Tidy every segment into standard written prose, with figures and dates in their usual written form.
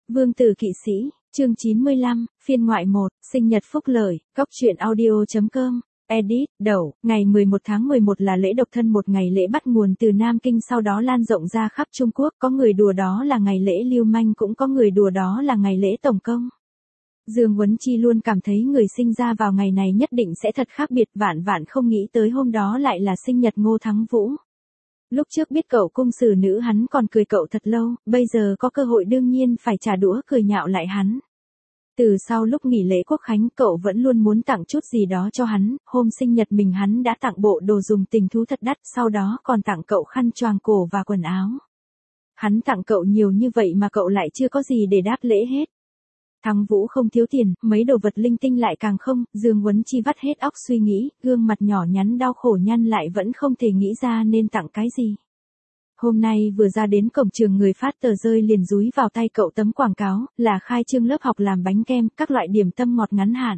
Vương tử kỵ sĩ, chương 95, phiên ngoại 1, sinh nhật phúc lợi, góc truyện audio.com, edit, đầu, ngày 11 tháng 11 là lễ độc thân, một ngày lễ bắt nguồn từ Nam Kinh sau đó lan rộng ra khắp Trung Quốc, có người đùa đó là ngày lễ lưu manh, cũng có người đùa đó là ngày lễ tổng công. Dương Huấn Chi luôn cảm thấy người sinh ra vào ngày này nhất định sẽ thật khác biệt, vạn vạn không nghĩ tới hôm đó lại là sinh nhật Ngô Thắng Vũ. Lúc trước biết cậu cung xử nữ hắn còn cười cậu thật lâu, bây giờ có cơ hội đương nhiên phải trả đũa cười nhạo lại hắn. Từ sau lúc nghỉ lễ Quốc Khánh cậu vẫn luôn muốn tặng chút gì đó cho hắn, hôm sinh nhật mình hắn đã tặng bộ đồ dùng tình thú thật đắt, sau đó còn tặng cậu khăn choàng cổ và quần áo. Hắn tặng cậu nhiều như vậy mà cậu lại chưa có gì để đáp lễ hết. Thắng Vũ không thiếu tiền, mấy đồ vật linh tinh lại càng không, Dương Huấn Chi vắt hết óc suy nghĩ, gương mặt nhỏ nhắn đau khổ nhăn lại vẫn không thể nghĩ ra nên tặng cái gì. Hôm nay vừa ra đến cổng trường người phát tờ rơi liền dúi vào tay cậu tấm quảng cáo, là khai trương lớp học làm bánh kem, các loại điểm tâm ngọt ngắn hạn.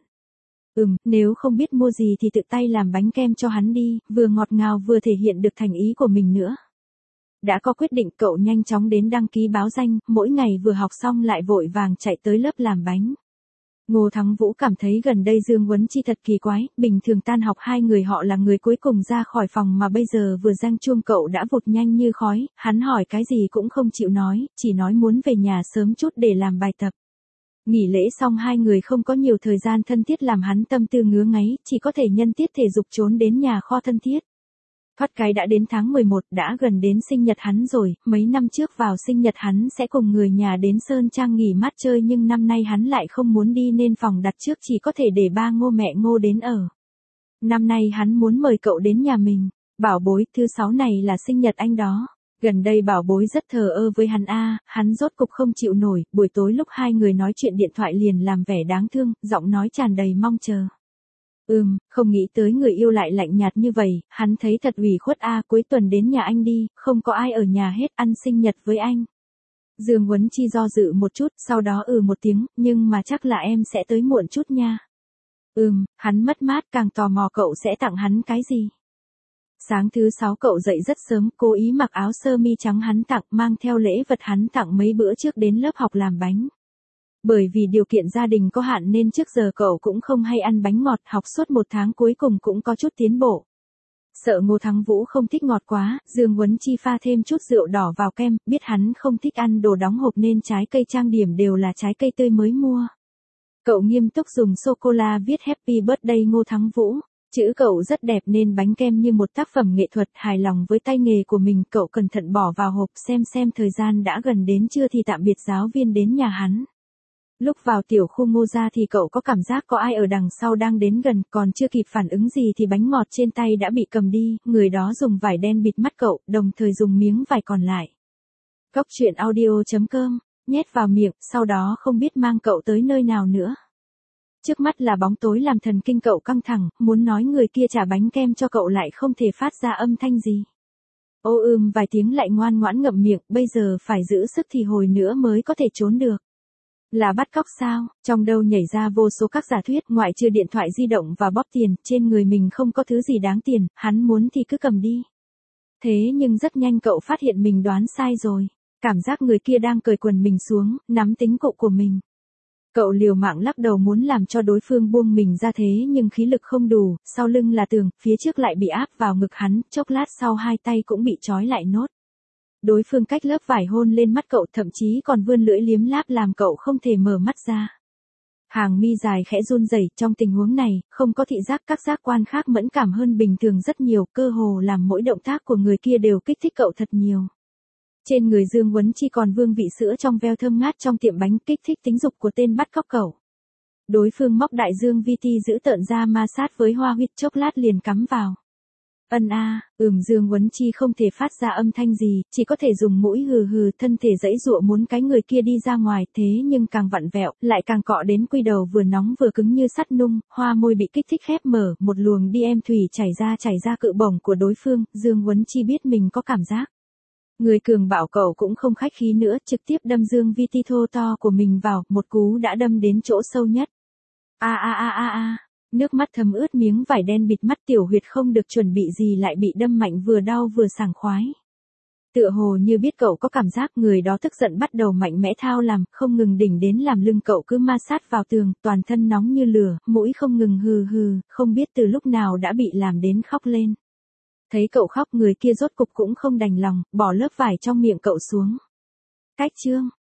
Nếu không biết mua gì thì tự tay làm bánh kem cho hắn đi, vừa ngọt ngào vừa thể hiện được thành ý của mình nữa. Đã có quyết định cậu nhanh chóng đến đăng ký báo danh, mỗi ngày vừa học xong lại vội vàng chạy tới lớp làm bánh. Ngô Thắng Vũ cảm thấy gần đây Dương Huấn Chi thật kỳ quái, bình thường tan học hai người họ là người cuối cùng ra khỏi phòng mà bây giờ vừa rang chuông cậu đã vụt nhanh như khói, hắn hỏi cái gì cũng không chịu nói, chỉ nói muốn về nhà sớm chút để làm bài tập. Nghỉ lễ xong hai người không có nhiều thời gian thân thiết làm hắn tâm tư ngứa ngáy, chỉ có thể nhân tiết thể dục trốn đến nhà kho thân thiết. Thoát cái đã đến tháng 11, đã gần đến sinh nhật hắn rồi, mấy năm trước vào sinh nhật hắn sẽ cùng người nhà đến Sơn Trang nghỉ mát chơi nhưng năm nay hắn lại không muốn đi nên phòng đặt trước chỉ có thể để ba Ngô mẹ Ngô đến ở. Năm nay hắn muốn mời cậu đến nhà mình, bảo bối, thứ 6 này là sinh nhật anh đó. Gần đây bảo bối rất thờ ơ với hắn hắn rốt cục không chịu nổi, buổi tối lúc hai người nói chuyện điện thoại liền làm vẻ đáng thương, giọng nói tràn đầy mong chờ. Không nghĩ tới người yêu lại lạnh nhạt như vậy, hắn thấy thật ủy khuất cuối tuần đến nhà anh đi, không có ai ở nhà hết, ăn sinh nhật với anh. Dương Huấn Chi do dự một chút, sau đó một tiếng, nhưng mà chắc là em sẽ tới muộn chút nha. Hắn mất mát càng tò mò cậu sẽ tặng hắn cái gì. Sáng thứ 6 cậu dậy rất sớm, cố ý mặc áo sơ mi trắng hắn tặng, mang theo lễ vật hắn tặng mấy bữa trước đến lớp học làm bánh. Bởi vì điều kiện gia đình có hạn nên trước giờ cậu cũng không hay ăn bánh ngọt, học suốt một tháng cuối cùng cũng có chút tiến bộ. Sợ Ngô Thắng Vũ không thích ngọt quá, Dương Huấn Chi pha thêm chút rượu đỏ vào kem, biết hắn không thích ăn đồ đóng hộp nên trái cây trang điểm đều là trái cây tươi mới mua. Cậu nghiêm túc dùng sô-cô-la viết Happy Birthday Ngô Thắng Vũ. Chữ cậu rất đẹp nên bánh kem như một tác phẩm nghệ thuật, hài lòng với tay nghề của mình cậu cẩn thận bỏ vào hộp xem thời gian đã gần đến trưa thì tạm biệt giáo viên đến nhà hắn. Lúc vào tiểu khu Ngô gia thì cậu có cảm giác có ai ở đằng sau đang đến gần, còn chưa kịp phản ứng gì thì bánh ngọt trên tay đã bị cầm đi, người đó dùng vải đen bịt mắt cậu, đồng thời dùng miếng vải còn lại. Góc truyện audio.com, nhét vào miệng, sau đó không biết mang cậu tới nơi nào nữa. Trước mắt là bóng tối làm thần kinh cậu căng thẳng, muốn nói người kia trả bánh kem cho cậu lại không thể phát ra âm thanh gì. Vài tiếng lại ngoan ngoãn ngậm miệng, bây giờ phải giữ sức thì hồi nữa mới có thể trốn được. Là bắt cóc sao? Trong đầu nhảy ra vô số các giả thuyết, ngoại trừ điện thoại di động và bóp tiền, trên người mình không có thứ gì đáng tiền, hắn muốn thì cứ cầm đi. Thế nhưng rất nhanh cậu phát hiện mình đoán sai rồi. Cảm giác người kia đang cởi quần mình xuống, nắm tính cụ của mình. Cậu liều mạng lắc đầu muốn làm cho đối phương buông mình ra thế nhưng khí lực không đủ, sau lưng là tường, phía trước lại bị áp vào ngực hắn, chốc lát sau hai tay cũng bị trói lại nốt. Đối phương cách lớp vải hôn lên mắt cậu, thậm chí còn vươn lưỡi liếm láp làm cậu không thể mở mắt ra. Hàng mi dài khẽ run rẩy, trong tình huống này, không có thị giác, các giác quan khác mẫn cảm hơn bình thường rất nhiều, cơ hồ làm mỗi động tác của người kia đều kích thích cậu thật nhiều. Trên người Dương Huấn Chi còn vương vị sữa trong veo thơm ngát trong tiệm bánh, kích thích tính dục của tên bắt cóc cậu. Đối phương móc đại dương vi ti giữ tợn ra ma sát với hoa huyết, chốc lát liền cắm vào. Dương Huấn Chi không thể phát ra âm thanh gì, chỉ có thể dùng mũi hừ, thân thể giãy giụa muốn cái người kia đi ra ngoài, thế nhưng càng vặn vẹo, lại càng cọ đến quy đầu vừa nóng vừa cứng như sắt nung, hoa môi bị kích thích khép mở, một luồng đi em thủy chảy ra cự bổng của đối phương, Dương Huấn Chi biết mình có cảm giác. Người cường bảo cậu cũng không khách khí nữa, trực tiếp đâm dương vi ti thô to của mình vào, một cú đã đâm đến chỗ sâu nhất. Nước mắt thấm ướt miếng vải đen bịt mắt, tiểu huyệt không được chuẩn bị gì lại bị đâm mạnh, vừa đau vừa sảng khoái. Tựa hồ như biết cậu có cảm giác, người đó tức giận bắt đầu mạnh mẽ thao làm, không ngừng đỉnh đến làm lưng cậu cứ ma sát vào tường, toàn thân nóng như lửa, mũi không ngừng hừ hừ, không biết từ lúc nào đã bị làm đến khóc lên. Thấy cậu khóc, người kia rốt cục cũng không đành lòng, bỏ lớp vải trong miệng cậu xuống. Cách chương